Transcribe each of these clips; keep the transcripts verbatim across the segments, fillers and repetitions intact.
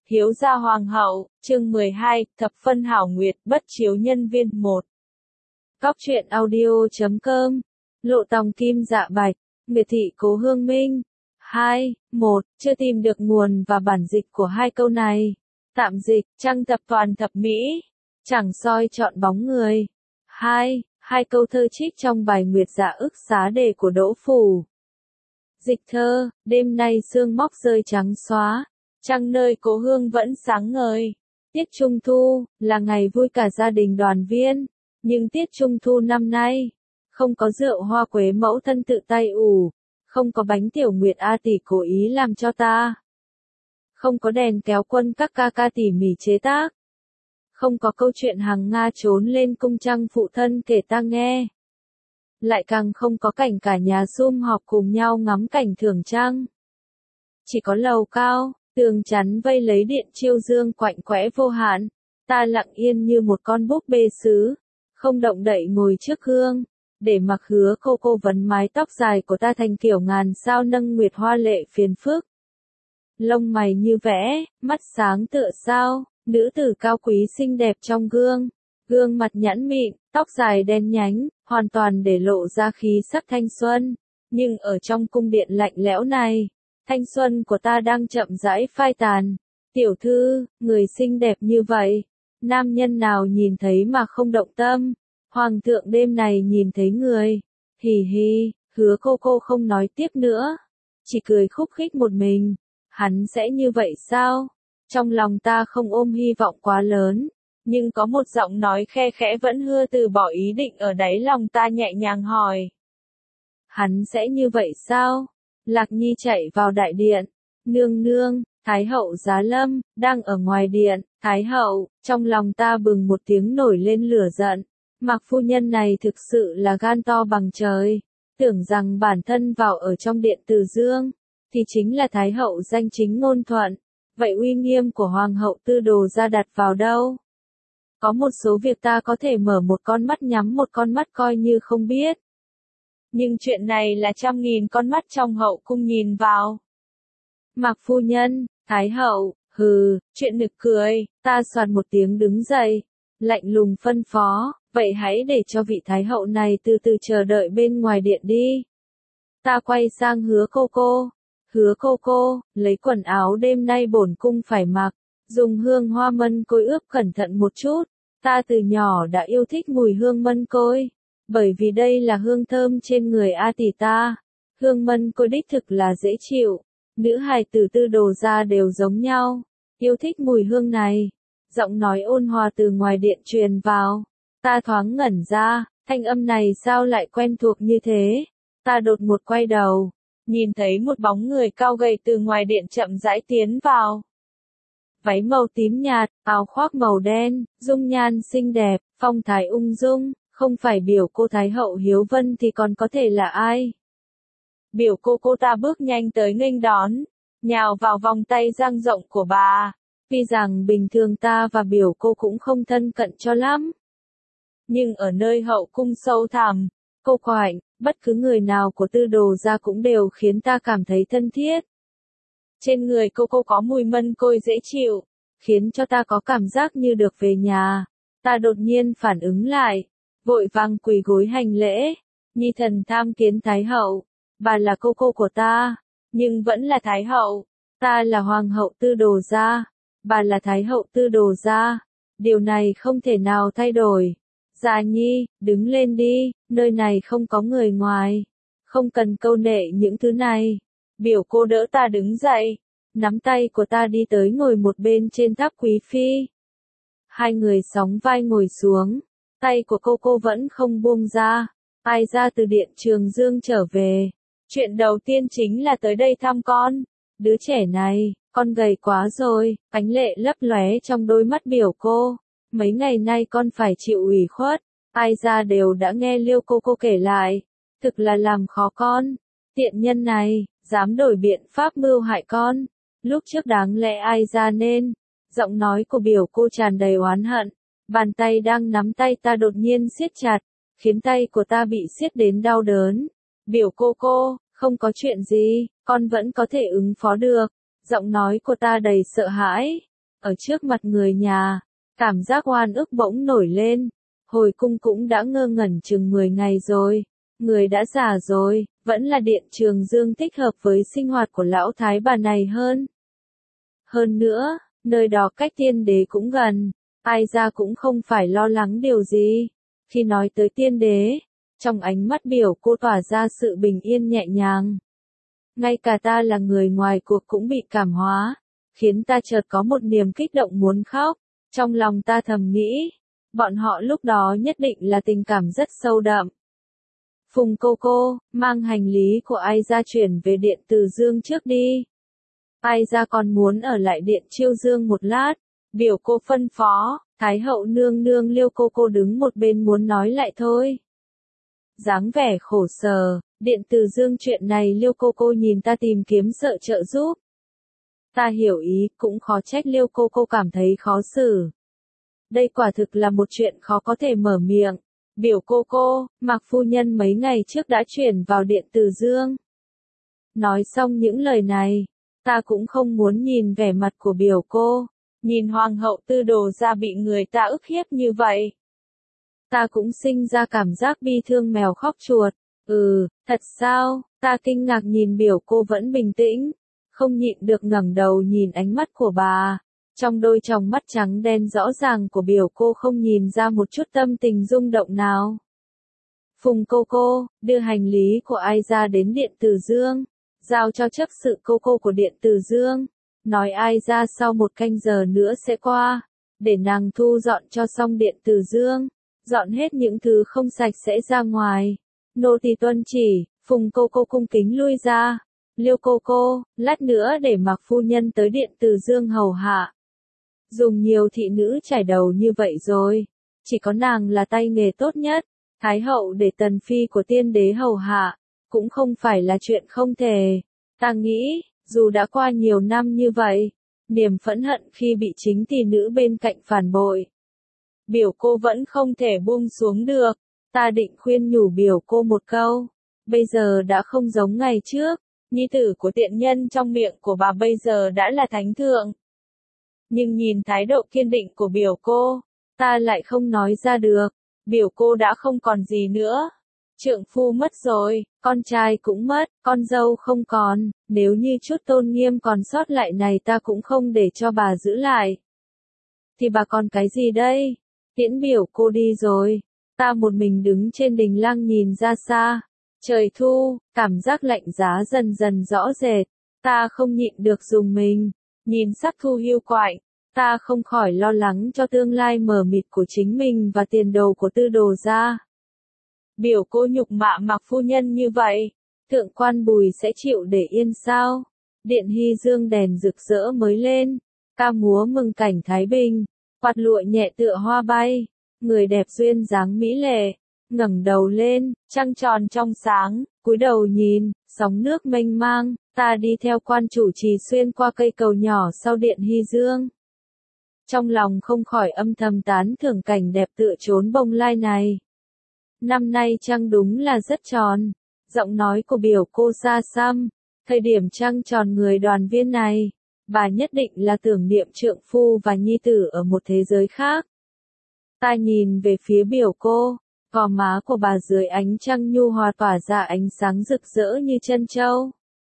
Hiếu gia hoàng hậu, chương mười hai, thập phân hảo nguyệt, bất chiếu nhân viên một. Cóc truyện audio chấm com, lộ tòng kim dạ bạch, miệt thị cố hương minh. hai, một, chưa tìm được nguồn và bản dịch của hai câu này. Tạm dịch, trăng thập toàn thập mỹ, chẳng soi chọn bóng người. hai, hai câu thơ trích trong bài Nguyệt Dạ ức xá đề của Đỗ Phủ. Dịch thơ, đêm nay sương móc rơi trắng xóa, trăng nơi cố hương vẫn sáng ngời. Tiết Trung Thu, là ngày vui cả gia đình đoàn viên, nhưng tiết Trung Thu năm nay, không có rượu hoa quế mẫu thân tự tay ủ, không có bánh tiểu nguyệt A tỷ cố ý làm cho ta, không có đèn kéo quân các ca ca tỉ mỉ chế tác, không có câu chuyện hàng Nga trốn lên cung trăng phụ thân kể ta nghe. Lại càng không có cảnh cả nhà sum họp cùng nhau ngắm cảnh thưởng trăng. Chỉ có lầu cao, tường chắn vây lấy điện chiêu dương quạnh quẽ vô hạn, ta lặng yên như một con búp bê sứ, không động đậy ngồi trước gương, để mặc Hứa cô cô vấn mái tóc dài của ta thành kiểu ngàn sao nâng nguyệt hoa lệ phiền phức. Lông mày như vẽ, mắt sáng tựa sao, nữ tử cao quý xinh đẹp trong gương, gương mặt nhẵn mịn, tóc dài đen nhánh, hoàn toàn để lộ ra khí sắc thanh xuân, nhưng ở trong cung điện lạnh lẽo này, thanh xuân của ta đang chậm rãi phai tàn. Tiểu thư, người xinh đẹp như vậy, nam nhân nào nhìn thấy mà không động tâm, hoàng thượng đêm này nhìn thấy người, hì hì, Hứa cô cô không nói tiếp nữa, chỉ cười khúc khích một mình, hắn sẽ như vậy sao? Trong lòng ta không ôm hy vọng quá lớn, nhưng có một giọng nói khe khẽ vẫn hưa từ bỏ ý định ở đáy lòng ta nhẹ nhàng hỏi. Hắn sẽ như vậy sao? Lạc Nhi chạy vào đại điện, nương nương, Thái hậu giá lâm, đang ở ngoài điện. Thái hậu, trong lòng ta bừng một tiếng nổi lên lửa giận, Mạc phu nhân này thực sự là gan to bằng trời, tưởng rằng bản thân vào ở trong điện Từ Dương, thì chính là Thái hậu danh chính ngôn thuận, vậy uy nghiêm của Hoàng hậu Tư Đồ gia đặt vào đâu? Có một số việc ta có thể mở một con mắt nhắm một con mắt coi như không biết. Nhưng chuyện này là trăm nghìn con mắt trong hậu cung nhìn vào. Mạc phu nhân, Thái hậu, hừ, chuyện nực cười, ta soạt một tiếng đứng dậy, lạnh lùng phân phó, vậy hãy để cho vị Thái hậu này từ từ chờ đợi bên ngoài điện đi. Ta quay sang Hứa cô cô, Hứa cô cô, lấy quần áo đêm nay bổn cung phải mặc, dùng hương hoa mân côi ướp cẩn thận một chút, ta từ nhỏ đã yêu thích mùi hương mân côi, bởi vì đây là hương thơm trên người A tỷ ta, hương mân côi đích thực là dễ chịu, nữ hài tử Tư Đồ gia đều giống nhau, yêu thích mùi hương này. Giọng nói ôn hòa từ ngoài điện truyền vào, ta thoáng ngẩn ra, thanh âm này sao lại quen thuộc như thế, ta đột một quay đầu, nhìn thấy một bóng người cao gầy từ ngoài điện chậm rãi tiến vào. Váy màu tím nhạt, áo khoác màu đen, dung nhan xinh đẹp, phong thái ung dung, không phải biểu cô Thái hậu Hiếu Vân thì còn có thể là ai? Biểu cô cô ta bước nhanh tới nghênh đón, nhào vào vòng tay dang rộng của bà. Vì rằng bình thường ta và biểu cô cũng không thân cận cho lắm. Nhưng ở nơi hậu cung sâu thẳm, cô Khoảnh, bất cứ người nào của Tư Đồ gia cũng đều khiến ta cảm thấy thân thiết. Trên người cô cô có mùi mân côi dễ chịu, khiến cho ta có cảm giác như được về nhà. Ta đột nhiên phản ứng lại, vội vàng quỳ gối hành lễ, nhi thần tham kiến Thái hậu, bà là cô cô của ta, nhưng vẫn là Thái hậu, ta là Hoàng hậu Tư Đồ gia. Bà là Thái hậu Tư Đồ gia, điều này không thể nào thay đổi. Gia Nhi, đứng lên đi, nơi này không có người ngoài, không cần câu nệ những thứ này. Biểu cô đỡ ta đứng dậy, nắm tay của ta đi tới ngồi một bên trên tháp quý phi. Hai người sóng vai ngồi xuống, tay của cô cô vẫn không buông ra. Ai ra từ điện Trường Dương trở về, chuyện đầu tiên chính là tới đây thăm con. Đứa trẻ này, con gầy quá rồi, ánh lệ lấp lóe trong đôi mắt biểu cô. Mấy ngày nay con phải chịu ủy khuất, ai ra đều đã nghe Liêu cô cô kể lại, thực là làm khó con. Tiện nhân này, dám đổi biện pháp mưu hại con, lúc trước đáng lẽ ai ra nên. Giọng nói của biểu cô tràn đầy oán hận, bàn tay đang nắm tay ta đột nhiên siết chặt, khiến tay của ta bị siết đến đau đớn. Biểu cô cô, không có chuyện gì, con vẫn có thể ứng phó được. Giọng nói của ta đầy sợ hãi, ở trước mặt người nhà, cảm giác oan ức bỗng nổi lên. Hồi cung cũng đã ngơ ngẩn chừng mười ngày rồi, người đã già rồi, vẫn là điện Trường Dương thích hợp với sinh hoạt của lão thái bà này hơn. Hơn nữa, nơi đó cách tiên đế cũng gần, ai ra cũng không phải lo lắng điều gì. Khi nói tới tiên đế, trong ánh mắt biểu cô tỏa ra sự bình yên nhẹ nhàng. Ngay cả ta là người ngoài cuộc cũng bị cảm hóa, khiến ta chợt có một niềm kích động muốn khóc. Trong lòng ta thầm nghĩ, bọn họ lúc đó nhất định là tình cảm rất sâu đậm. Phùng cô cô, mang hành lý của ai ra chuyển về điện Từ Dương trước đi. Ai ra còn muốn ở lại điện Chiêu Dương một lát, biểu cô phân phó. Thái hậu nương nương Liêu cô cô đứng một bên muốn nói lại thôi. Dáng vẻ khổ sở, điện Từ Dương chuyện này Liêu cô cô nhìn ta tìm kiếm sợ trợ giúp. Ta hiểu ý, cũng khó trách Liêu cô cô cảm thấy khó xử. Đây quả thực là một chuyện khó có thể mở miệng. Biểu cô cô, Mạc phu nhân mấy ngày trước đã chuyển vào điện Từ Dương. Nói xong những lời này, ta cũng không muốn nhìn vẻ mặt của biểu cô. Nhìn hoàng hậu Tư Đồ ra bị người ta ức hiếp như vậy. Ta cũng sinh ra cảm giác bi thương mèo khóc chuột. Ừ, thật sao? Ta kinh ngạc nhìn biểu cô vẫn bình tĩnh, không nhịn được ngẩng đầu nhìn ánh mắt của bà. Trong đôi tròng mắt trắng đen rõ ràng của biểu cô không nhìn ra một chút tâm tình rung động nào. Phùng cô cô, đưa hành lý của ai ra đến điện Từ Dương, giao cho chấp sự cô cô của điện Từ Dương. Nói ai ra sau một canh giờ nữa sẽ qua, để nàng thu dọn cho xong điện Từ Dương, dọn hết những thứ không sạch sẽ ra ngoài. Nô tỳ tuân chỉ. Phùng cô cô cung kính lui ra. Liêu cô cô, lát nữa để Mạc phu nhân tới điện Từ Dương hầu hạ. Dùng nhiều thị nữ trải đầu như vậy rồi, chỉ có nàng là tay nghề tốt nhất. Thái hậu để tần phi của tiên đế hầu hạ, cũng không phải là chuyện không thể. Ta nghĩ, dù đã qua nhiều năm như vậy, niềm phẫn hận khi bị chính tỷ nữ bên cạnh phản bội, biểu cô vẫn không thể buông xuống được. Ta định khuyên nhủ biểu cô một câu, bây giờ đã không giống ngày trước, nhi tử của tiện nhân trong miệng của bà bây giờ đã là thánh thượng. Nhưng nhìn thái độ kiên định của biểu cô, ta lại không nói ra được, biểu cô đã không còn gì nữa. Trượng phu mất rồi, con trai cũng mất, con dâu không còn, nếu như chút tôn nghiêm còn sót lại này ta cũng không để cho bà giữ lại. Thì bà còn cái gì đây? Tiễn biểu cô đi rồi. Ta một mình đứng trên đình lăng nhìn ra xa. Trời thu, cảm giác lạnh giá dần dần rõ rệt. Ta không nhịn được dùng mình. Nhìn sắc thu hiu quạnh, ta không khỏi lo lắng cho tương lai mờ mịt của chính mình và tiền đồ của Tư Đồ gia. Biểu cô nhục mạ Mạc phu nhân như vậy, thượng quan Bùi sẽ chịu để yên sao? Điện Hy Dương đèn rực rỡ mới lên, ca múa mừng cảnh thái bình, quạt lụa nhẹ tựa hoa bay, người đẹp duyên dáng mỹ lệ, ngẩng đầu lên, trăng tròn trong sáng, cúi đầu nhìn, sóng nước mênh mang, ta đi theo quan chủ trì xuyên qua cây cầu nhỏ sau điện Hy Dương. Trong lòng không khỏi âm thầm tán thưởng cảnh đẹp tựa trốn bông lai này. Năm nay trăng đúng là rất tròn. Giọng nói của biểu cô xa xăm. Thời điểm trăng tròn người đoàn viên này, bà nhất định là tưởng niệm trượng phu và nhi tử ở một thế giới khác. Ta nhìn về phía biểu cô, gò má của bà dưới ánh trăng nhu hòa tỏa ra ánh sáng rực rỡ như chân châu.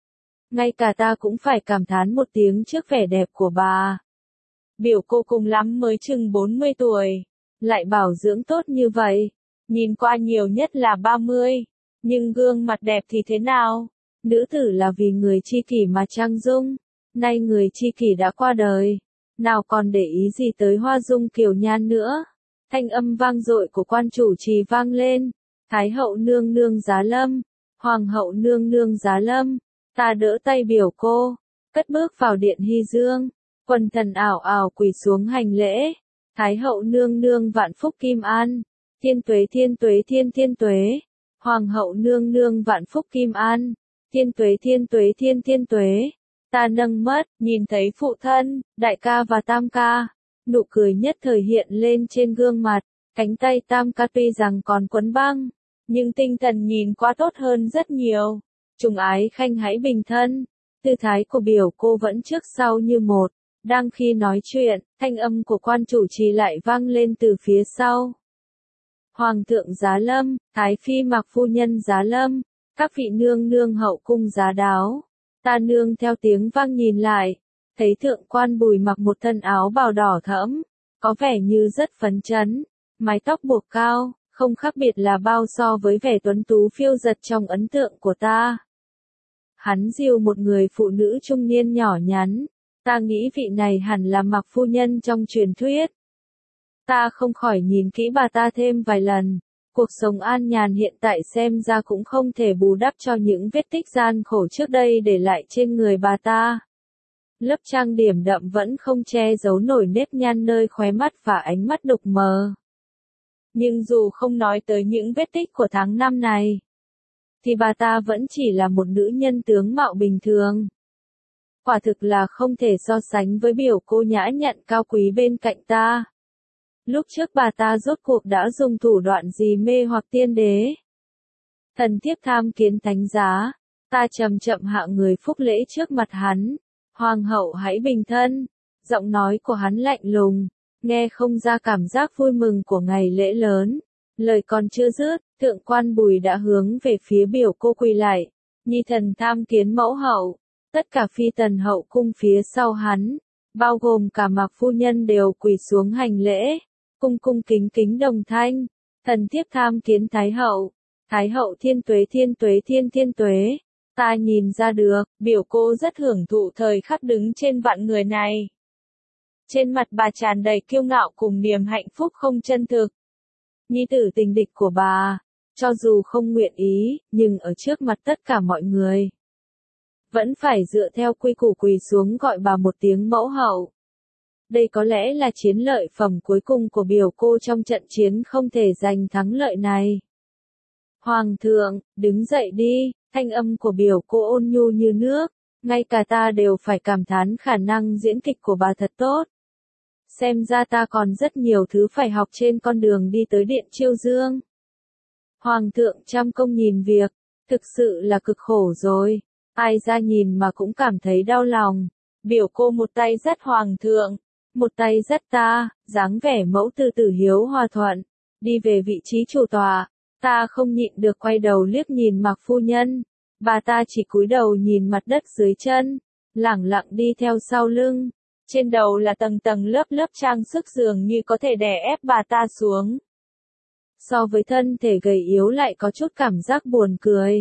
Ngay cả ta cũng phải cảm thán một tiếng trước vẻ đẹp của bà. Biểu cô cùng lắm mới chừng bốn mươi tuổi, lại bảo dưỡng tốt như vậy. Nhìn qua nhiều nhất là ba mươi, nhưng gương mặt đẹp thì thế nào? Nữ tử là vì người tri kỷ mà trang dung, nay người tri kỷ đã qua đời, nào còn để ý gì tới hoa dung kiều nhan nữa. Thanh âm vang dội của quan chủ trì vang lên, Thái hậu nương nương giá lâm, Hoàng hậu nương nương giá lâm. Ta đỡ tay biểu cô, cất bước vào điện Hy Dương, quần thần ảo ảo quỳ xuống hành lễ. Thái hậu nương nương vạn phúc kim an. Thiên tuế thiên tuế thiên thiên tuế. Hoàng hậu nương nương vạn phúc kim an. Thiên tuế thiên tuế thiên thiên tuế. Ta nâng mắt, nhìn thấy phụ thân, đại ca và tam ca. Nụ cười nhất thời hiện lên trên gương mặt. Cánh tay tam ca tuy rằng còn quấn băng, nhưng tinh thần nhìn qua tốt hơn rất nhiều. Trùng ái khanh hãy bình thân. Tư thái của biểu cô vẫn trước sau như một. Đang khi nói chuyện, thanh âm của quan chủ trì lại vang lên từ phía sau. Hoàng thượng giá lâm, Thái phi mặc phu nhân giá lâm, các vị nương nương hậu cung giá đáo. Ta nương theo tiếng vang nhìn lại, thấy thượng quan Bùi mặc một thân áo bào đỏ thẫm, có vẻ như rất phấn chấn, mái tóc buộc cao, không khác biệt là bao so với vẻ tuấn tú phiêu dật trong ấn tượng của ta. Hắn dìu một người phụ nữ trung niên nhỏ nhắn, ta nghĩ vị này hẳn là mặc phu nhân trong truyền thuyết. Ta không khỏi nhìn kỹ bà ta thêm vài lần, cuộc sống an nhàn hiện tại xem ra cũng không thể bù đắp cho những vết tích gian khổ trước đây để lại trên người bà ta. Lớp trang điểm đậm vẫn không che giấu nổi nếp nhăn nơi khóe mắt và ánh mắt đục mờ. Nhưng dù không nói tới những vết tích của tháng năm này, thì bà ta vẫn chỉ là một nữ nhân tướng mạo bình thường. Quả thực là không thể so sánh với biểu cô nhã nhặn cao quý bên cạnh ta. Lúc trước bà ta rốt cuộc đã dùng thủ đoạn gì mê hoặc tiên đế? Thần thiếp tham kiến thánh giá, ta chậm chậm hạ người phúc lễ trước mặt hắn. Hoàng hậu hãy bình thân. Giọng nói của hắn lạnh lùng, nghe không ra cảm giác vui mừng của ngày lễ lớn. Lời còn chưa dứt, thượng quan Bùi đã hướng về phía biểu cô quỳ lại. Nhi thần tham kiến mẫu hậu. Tất cả phi tần hậu cung phía sau hắn, bao gồm cả Mạc phu nhân đều quỳ xuống hành lễ, cung cung kính kính đồng thanh. Thần thiếp tham kiến Thái hậu. Thái hậu thiên tuế thiên tuế thiên thiên tuế. Ta nhìn ra được, biểu cô rất hưởng thụ thời khắc đứng trên vạn người này. Trên mặt bà tràn đầy kiêu ngạo cùng niềm hạnh phúc không chân thực. Nhi tử tình địch của bà, cho dù không nguyện ý, nhưng ở trước mặt tất cả mọi người, vẫn phải dựa theo quy củ quỳ xuống gọi bà một tiếng mẫu hậu. Đây có lẽ là chiến lợi phẩm cuối cùng của biểu cô trong trận chiến không thể giành thắng lợi này. Hoàng thượng, đứng dậy đi, thanh âm của biểu cô ôn nhu như nước, ngay cả ta đều phải cảm thán khả năng diễn kịch của bà thật tốt. Xem ra ta còn rất nhiều thứ phải học trên con đường đi tới Điện Chiêu Dương. Hoàng thượng trăm công nhìn việc, thực sự là cực khổ rồi, ai ra nhìn mà cũng cảm thấy đau lòng. Biểu cô một tay dắt hoàng thượng, một tay dắt ta, dáng vẻ mẫu tử tử hiếu hòa thuận, đi về vị trí chủ tọa. Ta không nhịn được quay đầu liếc nhìn Mạc phu nhân, bà ta chỉ cúi đầu nhìn mặt đất dưới chân, lẳng lặng đi theo sau lưng. Trên đầu là tầng tầng lớp lớp trang sức dường như có thể đè ép bà ta xuống. So với thân thể gầy yếu lại có chút cảm giác buồn cười.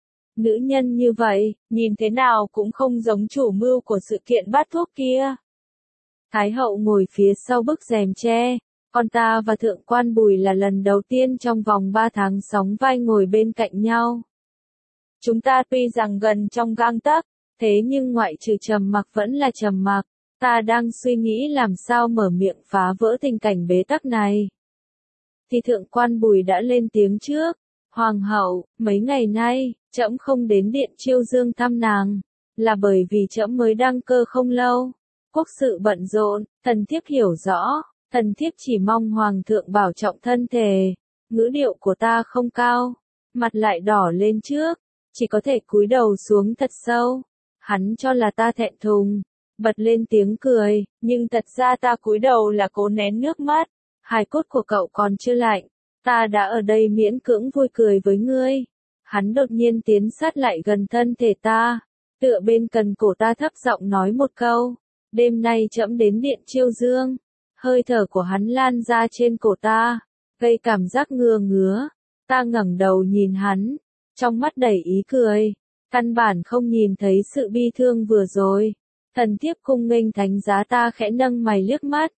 Nữ nhân như vậy, nhìn thế nào cũng không giống chủ mưu của sự kiện bát thuốc kia. Thái hậu ngồi phía sau bức rèm tre, còn ta và thượng quan Bùi là lần đầu tiên trong vòng ba tháng sóng vai ngồi bên cạnh nhau. Chúng ta tuy rằng gần trong gang tấc, thế nhưng ngoại trừ trầm mặc vẫn là trầm mặc. Ta đang suy nghĩ làm sao mở miệng phá vỡ tình cảnh bế tắc này. Thì thượng quan Bùi đã lên tiếng trước. Hoàng hậu, mấy ngày nay, trẫm không đến Điện Chiêu Dương thăm nàng, là bởi vì trẫm mới đăng cơ không lâu. Quốc sự bận rộn, thần thiếp hiểu rõ, thần thiếp chỉ mong hoàng thượng bảo trọng thân thể. Ngữ điệu của ta không cao, mặt lại đỏ lên trước, chỉ có thể cúi đầu xuống thật sâu. Hắn cho là ta thẹn thùng, bật lên tiếng cười, nhưng thật ra ta cúi đầu là cố nén nước mắt. Hài cốt của cậu còn chưa lạnh, ta đã ở đây miễn cưỡng vui cười với ngươi. Hắn đột nhiên tiến sát lại gần thân thể ta, tựa bên cần cổ ta thấp giọng nói một câu. Đêm nay trẫm đến Điện Chiêu Dương. Hơi thở của hắn lan ra trên cổ ta, gây cảm giác ngứa ngứa. Ta ngẩng đầu nhìn hắn, trong mắt đầy ý cười, căn bản không nhìn thấy sự bi thương vừa rồi. Thần thiếp cung nghênh thánh giá, ta khẽ nâng mày liếc mắt.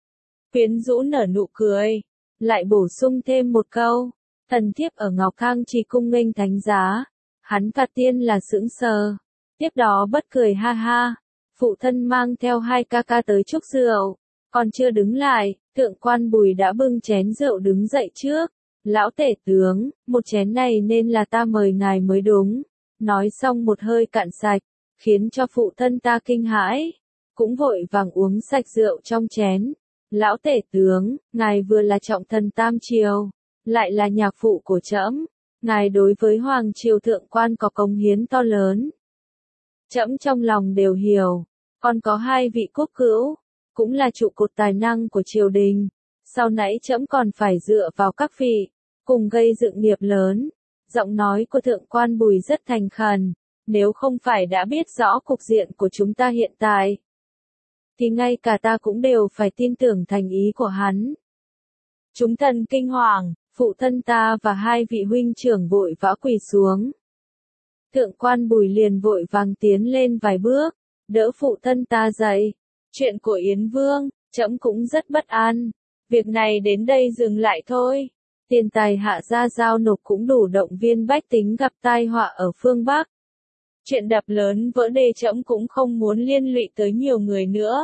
Quyến rũ nở nụ cười, lại bổ sung thêm một câu. Thần thiếp ở Ngọc Khang chỉ cung nghênh thánh giá. Hắn phạt tiên là sững sờ, tiếp đó bất cười ha ha. Phụ thân mang theo hai ca ca tới chúc rượu, còn chưa đứng lại, thượng quan Bùi đã bưng chén rượu đứng dậy trước. Lão tể tướng, một chén này nên là ta mời ngài mới đúng. Nói xong một hơi cạn sạch, khiến cho phụ thân ta kinh hãi, cũng vội vàng uống sạch rượu trong chén. Lão tể tướng, ngài vừa là trọng thần Tam Triều, lại là nhạc phụ của trẫm, ngài đối với Hoàng Triều thượng quan có cống hiến to lớn. Trẫm trong lòng đều hiểu, Còn có hai vị quốc cữu, cũng là trụ cột tài năng của triều đình. Sau nãy trẫm còn phải dựa vào các vị, cùng gây dựng nghiệp lớn. Giọng nói của thượng quan Bùi rất thành khẩn, nếu không phải đã biết rõ cục diện của chúng ta hiện tại, thì ngay cả ta cũng đều phải tin tưởng thành ý của hắn. Chúng thần kinh hoàng, phụ thân ta và hai vị huynh trưởng vội vã quỳ xuống. Thượng quan Bùi liền vội vàng tiến lên vài bước, đỡ phụ thân ta dậy. Chuyện của Yến Vương, trẫm cũng rất bất an. Việc này đến đây dừng lại thôi. Tiền tài hạ gia giao nộp cũng đủ động viên bách tính gặp tai họa ở phương Bắc. Chuyện đập lớn vỡ đê trẫm cũng không muốn liên lụy tới nhiều người nữa.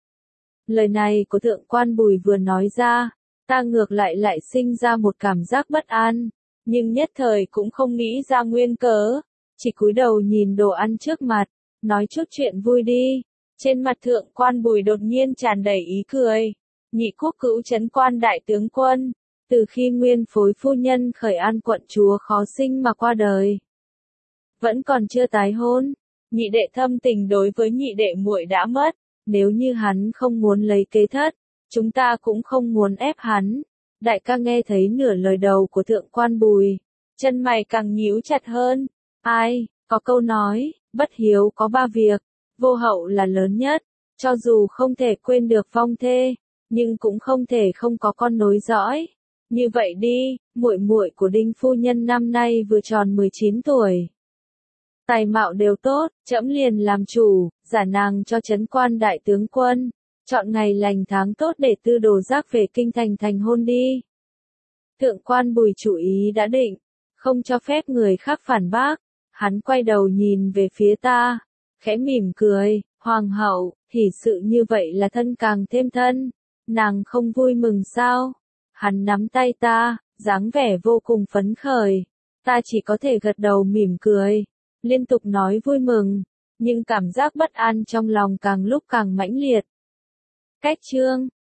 Lời này của thượng quan Bùi vừa nói ra, ta ngược lại lại sinh ra một cảm giác bất an, nhưng nhất thời cũng không nghĩ ra nguyên cớ, chỉ cúi đầu nhìn đồ ăn trước mặt, nói chút chuyện vui đi. Trên mặt thượng quan Bùi đột nhiên tràn đầy ý cười. Nhị quốc cữu trấn quan đại tướng quân, từ khi nguyên phối phu nhân Khởi An quận chúa khó sinh mà qua đời, vẫn còn chưa tái hôn. Nhị đệ thâm tình đối với nhị đệ muội đã mất, nếu như hắn không muốn lấy kế thất, chúng ta cũng không muốn ép hắn. Đại ca nghe thấy nửa lời đầu của thượng quan Bùi, chân mày càng nhíu chặt hơn. Ai, có câu nói, bất hiếu có ba việc, vô hậu là lớn nhất, cho dù không thể quên được vong thê, nhưng cũng không thể không có con nối dõi. Như vậy đi, muội muội của Đinh phu nhân năm nay vừa tròn mười chín tuổi. Tài mạo đều tốt, trẫm liền làm chủ, giả nàng cho trấn quan đại tướng quân, chọn ngày lành tháng tốt để tư đồ giác về kinh thành thành hôn đi. Thượng quan Bùi chủ ý đã định, không cho phép người khác phản bác, hắn quay đầu nhìn về phía ta, khẽ mỉm cười, hoàng hậu, hỷ sự như vậy là thân càng thêm thân, nàng không vui mừng sao? Hắn nắm tay ta, dáng vẻ vô cùng phấn khởi, ta chỉ có thể gật đầu mỉm cười, liên tục nói vui mừng, nhưng cảm giác bất an trong lòng càng lúc càng mãnh liệt. Cách chương